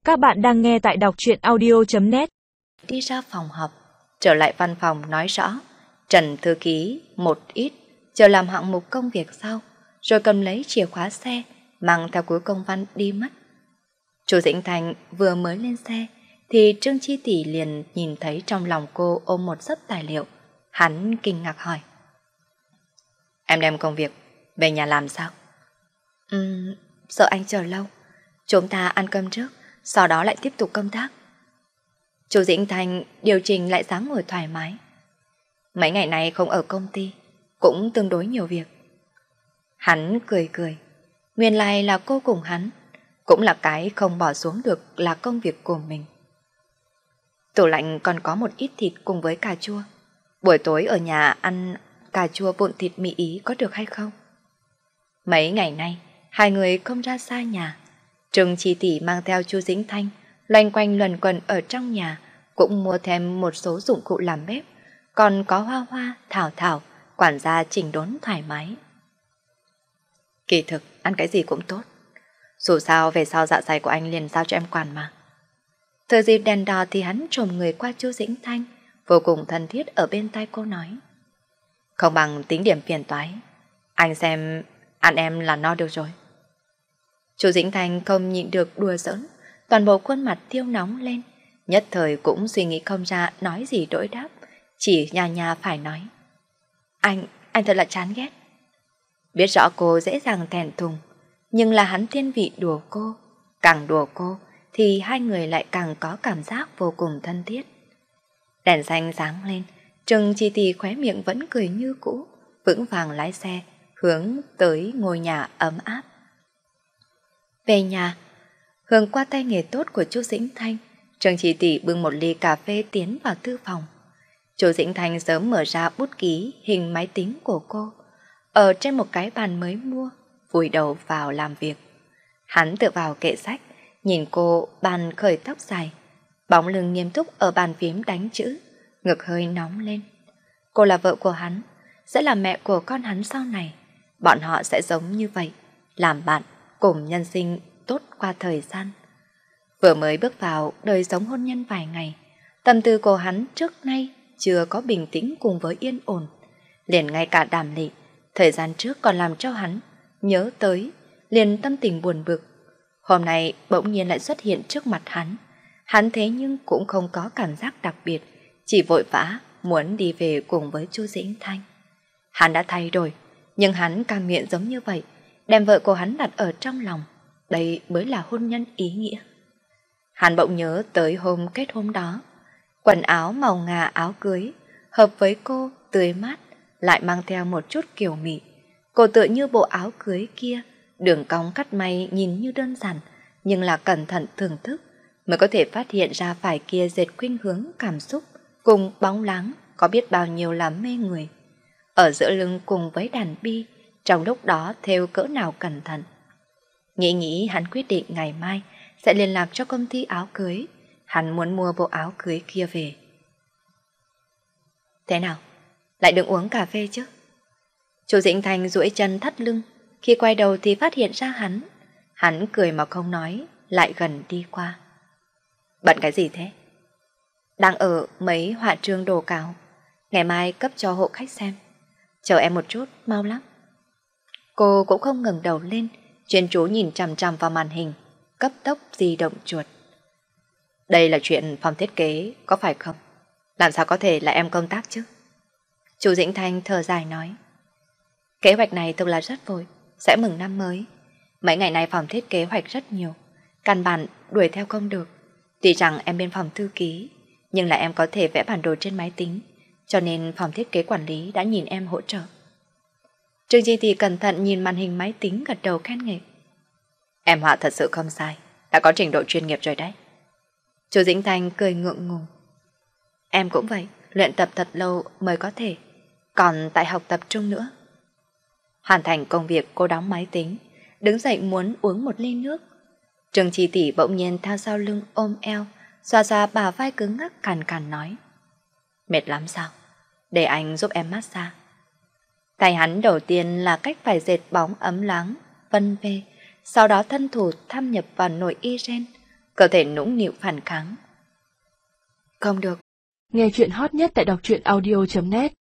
Các bạn đang nghe tại đọc truyện audio.net. Đi ra phòng họp, trở lại văn phòng nói rõ, Trần thư ký một ít, chờ làm hạng mục công việc sau, rồi cầm lấy chìa khóa xe, mang theo cuối công văn đi mất. Chu Dĩnh Thành vừa mới lên xe, thì Trương Chi Tỷ liền nhìn thấy trong lòng cô ôm một xấp tài liệu. Hắn kinh ngạc hỏi: Em đem công việc về nhà làm sao? Sợ anh chờ lâu, chúng ta ăn cơm trước, sau đó lại tiếp tục công tác. Chu Dĩnh Thành điều chỉnh lại dáng ngồi thoải mái. Mấy ngày này không ở công ty, cũng tương đối nhiều việc. Hắn cười cười, nguyên lai là cô cùng hắn, cũng là cái không bỏ xuống được là công việc của mình. Tủ lạnh còn có một ít thịt cùng với cà chua. Buổi tối ở nhà ăn cà chua vụn thịt mì Ý có được hay không? Mấy ngày nay, hai người không ra xa nhà. Trương Chi Tỷ mang theo Chu Dĩnh Thanh, loanh quanh luẩn quẩn ở trong nhà, cũng mua thêm một số dụng cụ làm bếp, còn có Hoa Hoa, Thảo Thảo, quản gia chỉnh đốn thoải mái. Kỳ thực, ăn cái gì cũng tốt. Dù sao về sau dạ dày của anh liền giao cho em quản mà. Thời dịp đèn đỏ thì hắn trồm người qua Chu Dĩnh Thanh, vô cùng thân thiết ở bên tai cô nói: Không bằng tính điểm phiền toái, anh xem ăn em là no được rồi. Chu Dĩnh Thanh không nhịn được đùa giỡn, toàn bộ khuôn mặt thiêu nóng lên, nhất thời cũng suy nghĩ không ra nói gì đối đáp, chỉ nhà nhà phải nói: Anh thật là chán ghét. Biết rõ cô dễ dàng thẹn thùng, nhưng là hắn thiên vị đùa cô, càng đùa cô thì hai người lại càng có cảm giác vô cùng thân thiết. Đèn xanh sáng lên, Trương Chi Tỷ khóe miệng vẫn cười như cũ, vững vàng lái xe hướng tới ngôi nhà ấm áp. Về nhà, hưởng qua tay nghề tốt của Chu Dĩnh Thanh, Trương Chi Tỷ bưng một ly cà phê tiến vào thư phòng. Chu Dĩnh Thanh sớm mở ra bút ký hình máy tính của cô, ở trên một cái bàn mới mua, vùi đầu vào làm việc. Hắn tựa vào kệ sách, nhìn cô bàn khởi tóc dài, bóng lưng nghiêm túc ở bàn phím đánh chữ, ngực hơi nóng lên. Cô là vợ của hắn, sẽ là mẹ của con hắn sau này. Bọn họ sẽ giống như vậy, làm bạn, cùng nhân sinh tốt qua thời gian. Vừa mới bước vào đời sống hôn nhân vài ngày, tâm tư của hắn trước nay chưa có bình tĩnh cùng với yên ổn. Liền ngay cả Đàm Lị, thời gian trước còn làm cho hắn nhớ tới, liền tâm tình buồn bực. Hôm nay bỗng nhiên lại xuất hiện trước mặt hắn. Hắn thế nhưng cũng không có cảm giác đặc biệt, chỉ vội vã muốn đi về cùng với Chu Dĩnh Thanh. Hắn đã thay đổi, nhưng hắn cam nguyện giống như vậy, đem vợ của hắn đặt ở trong lòng. Đây mới là hôn nhân ý nghĩa. Hắn bỗng nhớ tới hôm kết hôn đó, quần áo màu ngà áo cưới, hợp với cô tươi mát, lại mang theo một chút kiều mị. Cô tựa như bộ áo cưới kia, đường cong cắt may nhìn như đơn giản, nhưng là cẩn thận thưởng thức, mới có thể phát hiện ra phải kia dệt khuynh hướng cảm xúc, cùng bóng láng, có biết bao nhiêu là mê người. Ở giữa lưng cùng với đàn bi, trong lúc đó thêu cỡ nào cẩn thận. Nghĩ hắn quyết định ngày mai sẽ liên lạc cho công ty áo cưới. Hắn muốn mua bộ áo cưới kia về. Thế nào? Lại đừng uống cà phê chứ? Chu Dĩnh Thanh duỗi chân thắt lưng, khi quay đầu thì phát hiện ra hắn. Hắn cười mà không nói, lại gần đi qua. Bận cái gì thế? Đang ở mấy họa trương đồ cáo, ngày mai cấp cho hộ khách xem. Chờ em một chút, mau lắm. Cô cũng không ngẩng đầu lên, chuyên chú nhìn chằm chằm vào màn hình, cấp tốc di động chuột. Đây là chuyện phòng thiết kế, có phải không? Làm sao có thể là em công tác chứ? Chu Dĩnh Thanh thở dài nói. Kế hoạch này thực là rất vội, sẽ mừng năm mới. Mấy ngày nay phòng thiết kế hoạch rất nhiều, căn bản đuổi theo không được. Tuy rằng em bên phòng thư ký, nhưng là em có thể vẽ bản đồ trên máy tính, cho nên phòng thiết kế quản lý đã nhìn em hỗ trợ. Trương Chi thì cẩn thận nhìn màn hình máy tính, gật đầu khen ngợi. Em họa thật sự không sai, đã có trình độ chuyên nghiệp rồi đấy. Chu Dĩnh Thanh cười ngượng ngùng. Em cũng vậy, luyện tập thật lâu mới có thể, còn tại học tập trung nữa. Hoàn thành công việc, cô đóng máy tính, đứng dậy muốn uống một ly nước. Trương Chi Tỷ bỗng nhiên theo sau lưng ôm eo, xoa xoa bả vai cứng ngắc, cằn cằn nói. Mệt lắm sao? Để anh giúp em massage. Tay hắn đầu tiên là cách phải dệt bóng ấm láng, vân vê, sau đó thân thủ thâm nhập vào nội y ren, cơ thể nũng nịu phản kháng. Không được. Nghe chuyện hot nhất tại đọc truyện audio.net